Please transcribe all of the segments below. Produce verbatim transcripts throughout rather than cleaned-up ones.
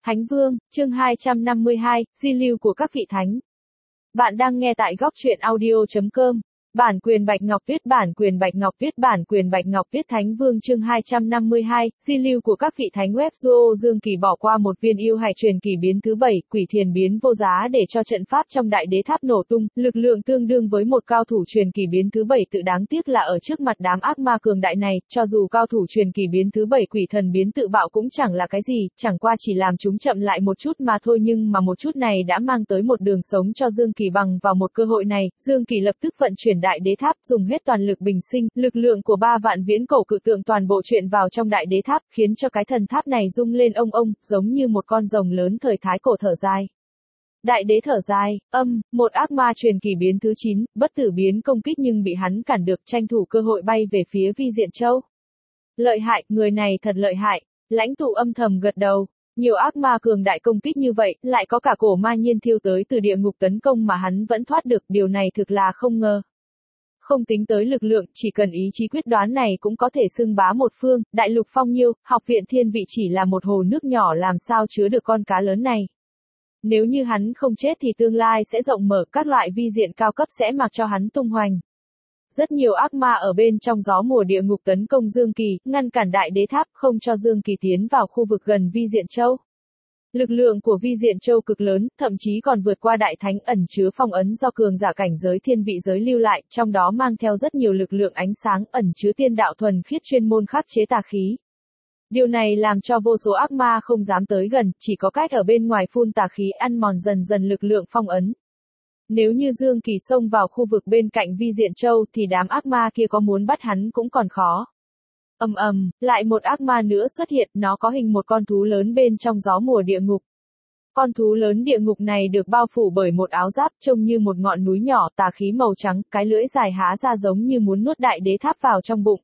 Thánh Vương, chương hai trăm năm mươi hai, Di lưu của các vị thánh. Bạn đang nghe tại góc truyện audio chấm com. Bản quyền Bạch Ngọc Tuyết, bản quyền Bạch Ngọc Tuyết, bản quyền Bạch Ngọc Tuyết. Thánh Vương chương hai trăm năm mươi hai, Di lưu của các vị thánh. Web Duo Dương Kỳ bỏ qua một viên yêu hạch truyền kỳ biến thứ bảy, quỷ thiền biến vô giá để cho trận pháp trong đại đế tháp nổ tung, lực lượng tương đương với một cao thủ truyền kỳ biến thứ bảy. Tự đáng tiếc là ở trước mặt đám ác ma cường đại này, cho dù cao thủ truyền kỳ biến thứ bảy quỷ thần biến tự bạo cũng chẳng là cái gì, chẳng qua chỉ làm chúng chậm lại một chút mà thôi, nhưng mà một chút này đã mang tới một đường sống cho Dương Kỳ. Bằng vào một cơ hội này, Dương Kỳ lập tức vận chuyển đại đế tháp, dùng hết toàn lực bình sinh, lực lượng của ba vạn viễn cổ cự tượng toàn bộ chuyện vào trong đại đế tháp, khiến cho cái thần tháp này rung lên ông ông, giống như một con rồng lớn thời thái cổ thở dài. Đại đế thở dài, âm, một ác ma truyền kỳ biến thứ chín, bất tử biến công kích nhưng bị hắn cản được, tranh thủ cơ hội bay về phía Vi Diện Châu. Lợi hại, người này thật lợi hại, lãnh tụ âm thầm gật đầu. Nhiều ác ma cường đại công kích như vậy, lại có cả cổ ma nhiên thiêu tới từ địa ngục tấn công mà hắn vẫn thoát được, điều này thực là không ngờ. Không tính tới lực lượng, chỉ cần ý chí quyết đoán này cũng có thể xưng bá một phương. Đại lục phong nhiêu, học viện thiên vị chỉ là một hồ nước nhỏ, làm sao chứa được con cá lớn này. Nếu như hắn không chết thì tương lai sẽ rộng mở, các loại vi diện cao cấp sẽ mặc cho hắn tung hoành. Rất nhiều ác ma ở bên trong gió mùa địa ngục tấn công Dương Kỳ, ngăn cản đại đế tháp, không cho Dương Kỳ tiến vào khu vực gần Vi Diện Châu. Lực lượng của Vi Diện Châu cực lớn, thậm chí còn vượt qua đại thánh, ẩn chứa phong ấn do cường giả cảnh giới thiên vị giới lưu lại, trong đó mang theo rất nhiều lực lượng ánh sáng, ẩn chứa tiên đạo thuần khiết chuyên môn khắc chế tà khí. Điều này làm cho vô số ác ma không dám tới gần, chỉ có cách ở bên ngoài phun tà khí ăn mòn dần dần lực lượng phong ấn. Nếu như Dương Kỳ xông vào khu vực bên cạnh Vi Diện Châu thì đám ác ma kia có muốn bắt hắn cũng còn khó. Ầm ầm, lại một ác ma nữa xuất hiện, nó có hình một con thú lớn bên trong gió mùa địa ngục. Con thú lớn địa ngục này được bao phủ bởi một áo giáp trông như một ngọn núi nhỏ, tà khí màu trắng, cái lưỡi dài há ra giống như muốn nuốt đại đế tháp vào trong bụng.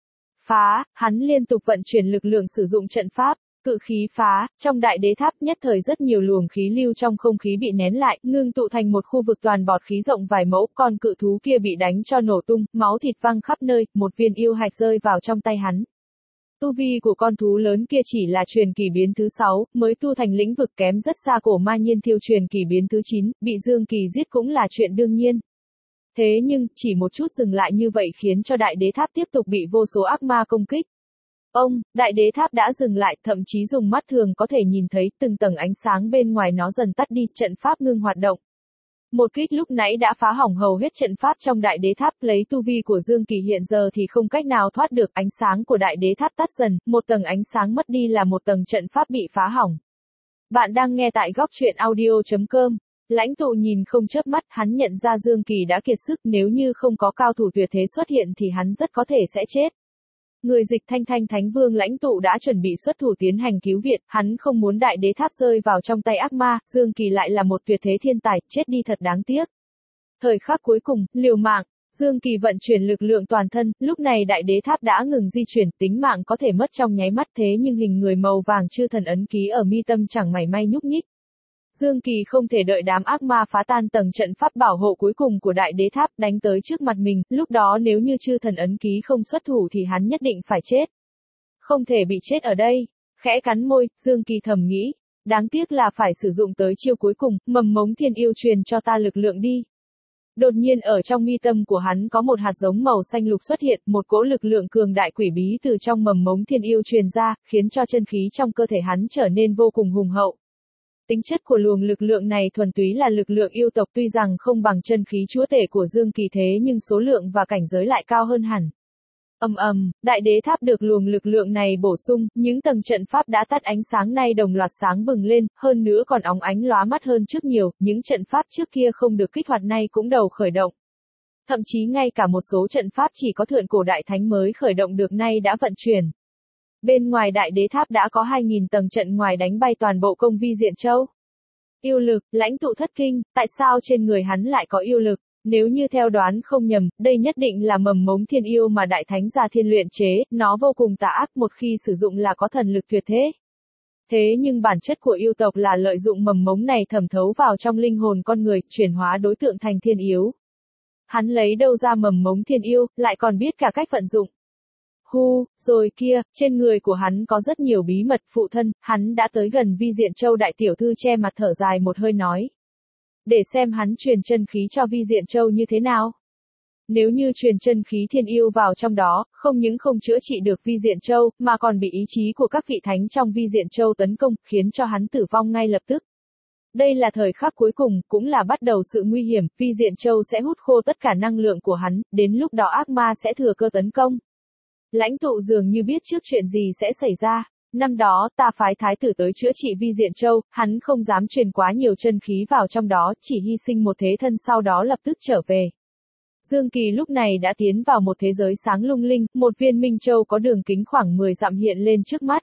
Phá, hắn liên tục vận chuyển lực lượng sử dụng trận pháp. Cự khí phá, trong đại đế tháp nhất thời rất nhiều luồng khí lưu trong không khí bị nén lại, ngưng tụ thành một khu vực toàn bọt khí rộng vài mẫu, con cự thú kia bị đánh cho nổ tung, máu thịt văng khắp nơi, một viên yêu hạch rơi vào trong tay hắn. Tu vi của con thú lớn kia chỉ là truyền kỳ biến thứ sáu, mới tu thành lĩnh vực, kém rất xa cổ ma nhiên thiêu truyền kỳ biến thứ chín, bị Dương Kỳ giết cũng là chuyện đương nhiên. Thế nhưng, chỉ một chút dừng lại như vậy khiến cho đại đế tháp tiếp tục bị vô số ác ma công kích. Ông, đại đế tháp đã dừng lại, thậm chí dùng mắt thường có thể nhìn thấy từng tầng ánh sáng bên ngoài nó dần tắt đi, trận pháp ngưng hoạt động. Một kích lúc nãy đã phá hỏng hầu hết trận pháp trong đại đế tháp, lấy tu vi của Dương Kỳ hiện giờ thì không cách nào thoát được, ánh sáng của đại đế tháp tắt dần, một tầng ánh sáng mất đi là một tầng trận pháp bị phá hỏng. Bạn đang nghe tại góc truyện audio chấm com. Lãnh tụ nhìn không chớp mắt, hắn nhận ra Dương Kỳ đã kiệt sức, nếu như không có cao thủ tuyệt thế xuất hiện thì hắn rất có thể sẽ chết. Người dịch Thanh Thanh Thánh Vương lãnh tụ đã chuẩn bị xuất thủ tiến hành cứu viện, hắn không muốn đại đế tháp rơi vào trong tay ác ma, Dương Kỳ lại là một tuyệt thế thiên tài, chết đi thật đáng tiếc. Thời khắc cuối cùng, liều mạng, Dương Kỳ vận chuyển lực lượng toàn thân, lúc này đại đế tháp đã ngừng di chuyển, tính mạng có thể mất trong nháy mắt, thế nhưng hình người màu vàng chư thần ấn ký ở mi tâm chẳng mảy may nhúc nhích. Dương Kỳ không thể đợi đám ác ma phá tan tầng trận pháp bảo hộ cuối cùng của đại đế tháp, đánh tới trước mặt mình, lúc đó nếu như chư thần ấn ký không xuất thủ thì hắn nhất định phải chết. Không thể bị chết ở đây. Khẽ cắn môi, Dương Kỳ thầm nghĩ, đáng tiếc là phải sử dụng tới chiêu cuối cùng, mầm mống thiên yêu truyền cho ta lực lượng đi. Đột nhiên ở trong mi tâm của hắn có một hạt giống màu xanh lục xuất hiện, một cỗ lực lượng cường đại quỷ bí từ trong mầm mống thiên yêu truyền ra, khiến cho chân khí trong cơ thể hắn trở nên vô cùng hùng hậu. Tính chất của luồng lực lượng này thuần túy là lực lượng yêu tộc, tuy rằng không bằng chân khí chúa tể của Dương Kỳ thế nhưng số lượng và cảnh giới lại cao hơn hẳn. Ầm ầm, đại đế tháp được luồng lực lượng này bổ sung, những tầng trận pháp đã tắt ánh sáng nay đồng loạt sáng bừng lên, hơn nữa còn óng ánh lóa mắt hơn trước nhiều, những trận pháp trước kia không được kích hoạt nay cũng đầu khởi động. Thậm chí ngay cả một số trận pháp chỉ có thượng cổ đại thánh mới khởi động được nay đã vận chuyển. Bên ngoài đại đế tháp đã có hai nghìn tầng trận ngoài đánh bay toàn bộ công Vi Diện Châu. Yêu lực, lãnh tụ thất kinh, tại sao trên người hắn lại có yêu lực? Nếu như theo đoán không nhầm, đây nhất định là mầm mống thiên yêu mà đại thánh gia thiên luyện chế, nó vô cùng tà ác, một khi sử dụng là có thần lực tuyệt thế. Thế nhưng bản chất của yêu tộc là lợi dụng mầm mống này thẩm thấu vào trong linh hồn con người, chuyển hóa đối tượng thành thiên yếu. Hắn lấy đâu ra mầm mống thiên yêu, lại còn biết cả cách vận dụng. Khu, rồi kia, trên người của hắn có rất nhiều bí mật. Phụ thân, hắn đã tới gần Vi Diện Châu. Đại tiểu thư che mặt thở dài một hơi nói. Để xem hắn truyền chân khí cho Vi Diện Châu như thế nào. Nếu như truyền chân khí thiên yêu vào trong đó, không những không chữa trị được Vi Diện Châu, mà còn bị ý chí của các vị thánh trong Vi Diện Châu tấn công, khiến cho hắn tử vong ngay lập tức. Đây là thời khắc cuối cùng, cũng là bắt đầu sự nguy hiểm. Vi Diện Châu sẽ hút khô tất cả năng lượng của hắn, đến lúc đó ác ma sẽ thừa cơ tấn công. Lãnh tụ dường như biết trước chuyện gì sẽ xảy ra. Năm đó, ta phái thái tử tới chữa trị Vi Diện Châu, hắn không dám truyền quá nhiều chân khí vào trong đó, chỉ hy sinh một thế thân sau đó lập tức trở về. Dương Kỳ lúc này đã tiến vào một thế giới sáng lung linh, một viên minh châu có đường kính khoảng mười dặm hiện lên trước mắt.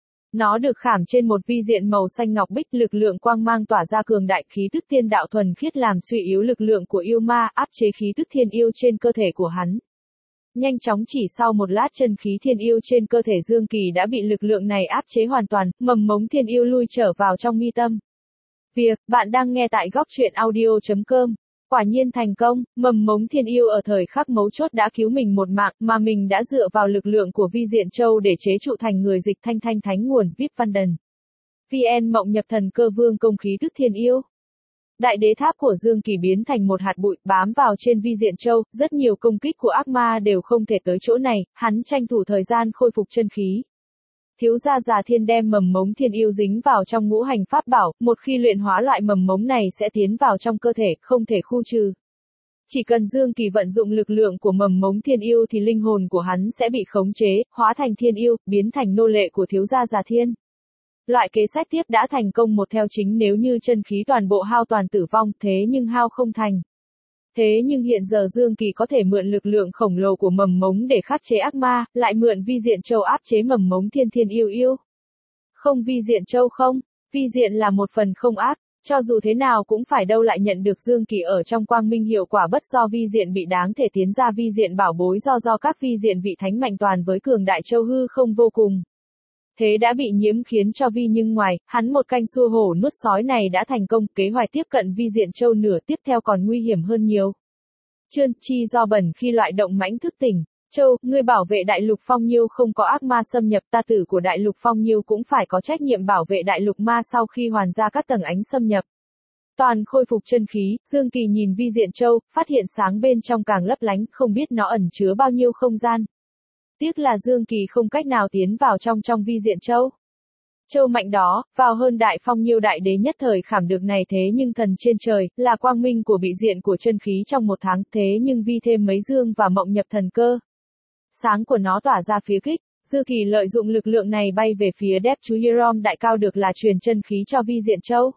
Nó được khảm trên một vi diện màu xanh ngọc bích, lực lượng quang mang tỏa ra cường đại, khí tức thiên đạo thuần khiết làm suy yếu lực lượng của yêu ma, áp chế khí tức thiên yêu trên cơ thể của hắn. Nhanh chóng chỉ sau một lát chân khí thiên yêu trên cơ thể Dương Kỳ đã bị lực lượng này áp chế hoàn toàn, mầm mống thiên yêu lui trở vào trong mi tâm. Việc, bạn đang nghe tại góc truyện audio chấm com. Quả nhiên thành công, mầm mống thiên yêu ở thời khắc mấu chốt đã cứu mình một mạng, mà mình đã dựa vào lực lượng của Vi Diện Châu để chế trụ thành người dịch thanh thanh thánh nguồn vê i pê Văn Đần. vê en mộng nhập thần cơ vương công khí tức thiên yêu. Đại đế tháp của Dương Kỳ biến thành một hạt bụi, bám vào trên Vi Diện Châu, rất nhiều công kích của ác ma đều không thể tới chỗ này, hắn tranh thủ thời gian khôi phục chân khí. Thiếu gia già thiên đem mầm mống thiên yêu dính vào trong ngũ hành pháp bảo, một khi luyện hóa loại mầm mống này sẽ tiến vào trong cơ thể, không thể khu trừ. Chỉ cần Dương Kỳ vận dụng lực lượng của mầm mống thiên yêu thì linh hồn của hắn sẽ bị khống chế, hóa thành thiên yêu, biến thành nô lệ của thiếu gia già thiên. Loại kế sách tiếp đã thành công một theo chính nếu như chân khí toàn bộ hao toàn tử vong, thế nhưng hao không thành. Thế nhưng hiện giờ Dương Kỳ có thể mượn lực lượng khổng lồ của mầm mống để khắc chế ác ma, lại mượn Vi Diện Châu áp chế mầm mống thiên thiên yêu yêu. Không Vi Diện Châu không, Vi Diện là một phần không ác, cho dù thế nào cũng phải đâu lại nhận được Dương Kỳ ở trong quang minh hiệu quả bất do Vi Diện bị đáng thể tiến ra Vi Diện bảo bối do do các Vi Diện vị thánh mạnh toàn với cường đại châu hư không vô cùng. Thế đã bị nhiễm khiến cho Vi nhưng ngoài, hắn một canh xua hổ nuốt sói này đã thành công, kế hoạch tiếp cận Vi Diện Châu nửa tiếp theo còn nguy hiểm hơn nhiều. Trơn, chi do bẩn khi loại động mãnh thức tỉnh. Châu, ngươi bảo vệ đại lục Phong Nhiêu không có ác ma xâm nhập, ta tử của đại lục Phong Nhiêu cũng phải có trách nhiệm bảo vệ đại lục ma sau khi hoàn ra các tầng ánh xâm nhập. Toàn khôi phục chân khí, Dương Kỳ nhìn Vi Diện Châu, phát hiện sáng bên trong càng lấp lánh, không biết nó ẩn chứa bao nhiêu không gian. Tiếc là Dương Kỳ không cách nào tiến vào trong trong Vi Diện Châu. Châu mạnh đó, vào hơn đại Phong Nhiêu đại đế nhất thời khảm được này, thế nhưng thần trên trời, là quang minh của bị diện của chân khí trong một tháng, thế nhưng Vi thêm mấy dương và mộng nhập thần cơ. Sáng của nó tỏa ra phía kích, Dương Kỳ lợi dụng lực lượng này bay về phía đép chú Hirom đại cao được là truyền chân khí cho Vi Diện Châu.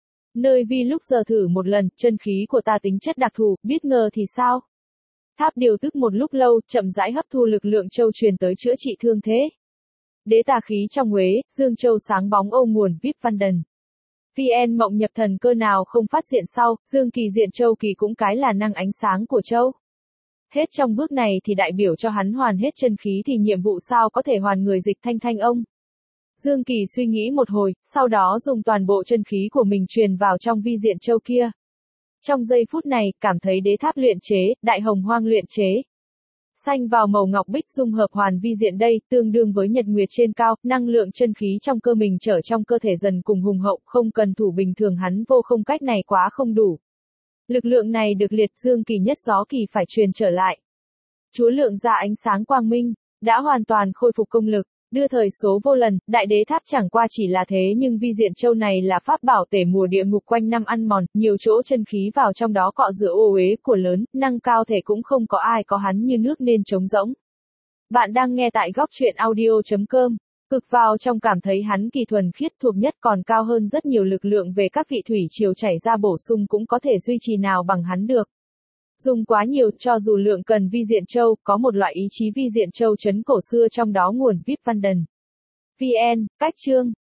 Nơi Vi lúc giờ thử một lần, chân khí của ta tính chất đặc thù, biết ngờ thì sao? Tháp điều tức một lúc lâu, chậm rãi hấp thu lực lượng châu truyền tới chữa trị thương thế. Đế tà khí trong Uế, Dương Châu sáng bóng ô nguồn vê i pê Văn Đần. vê en mộng nhập thần cơ nào không phát diện sau, Dương Kỳ Diện Châu Kỳ cũng cái là năng ánh sáng của Châu. Hết trong bước này thì đại biểu cho hắn hoàn hết chân khí thì nhiệm vụ sao có thể hoàn người dịch thanh thanh ông. Dương Kỳ suy nghĩ một hồi, sau đó dùng toàn bộ chân khí của mình truyền vào trong Vi Diện Châu kia. Trong giây phút này, cảm thấy đế tháp luyện chế, đại hồng hoang luyện chế. Xanh vào màu ngọc bích dung hợp hoàn vi diện đây, tương đương với nhật nguyệt trên cao, năng lượng chân khí trong cơ mình trở trong cơ thể dần cùng hùng hậu, không cần thủ bình thường hắn vô không cách này quá không đủ. Lực lượng này được liệt Dương Kỳ nhất gió kỳ phải truyền trở lại. Chúa lượng ra ánh sáng quang minh, đã hoàn toàn khôi phục công lực. Đưa thời số vô lần, đại đế tháp chẳng qua chỉ là thế nhưng vi diện châu này là pháp bảo tể mùa địa ngục quanh năm ăn mòn, nhiều chỗ chân khí vào trong đó cọ rửa ô uế của lớn, năng cao thể cũng không có ai có hắn như nước nên trống rỗng. Bạn đang nghe tại góc truyện audio chấm com, cực vào trong cảm thấy hắn kỳ thuần khiết thuộc nhất còn cao hơn rất nhiều lực lượng về các vị thủy triều chảy ra bổ sung cũng có thể duy trì nào bằng hắn được. Dùng quá nhiều cho dù lượng cần vi diện châu, có một loại ý chí vi diện châu chấn cổ xưa trong đó nguồn vê i pê Văn Đần. vê en, cách chương.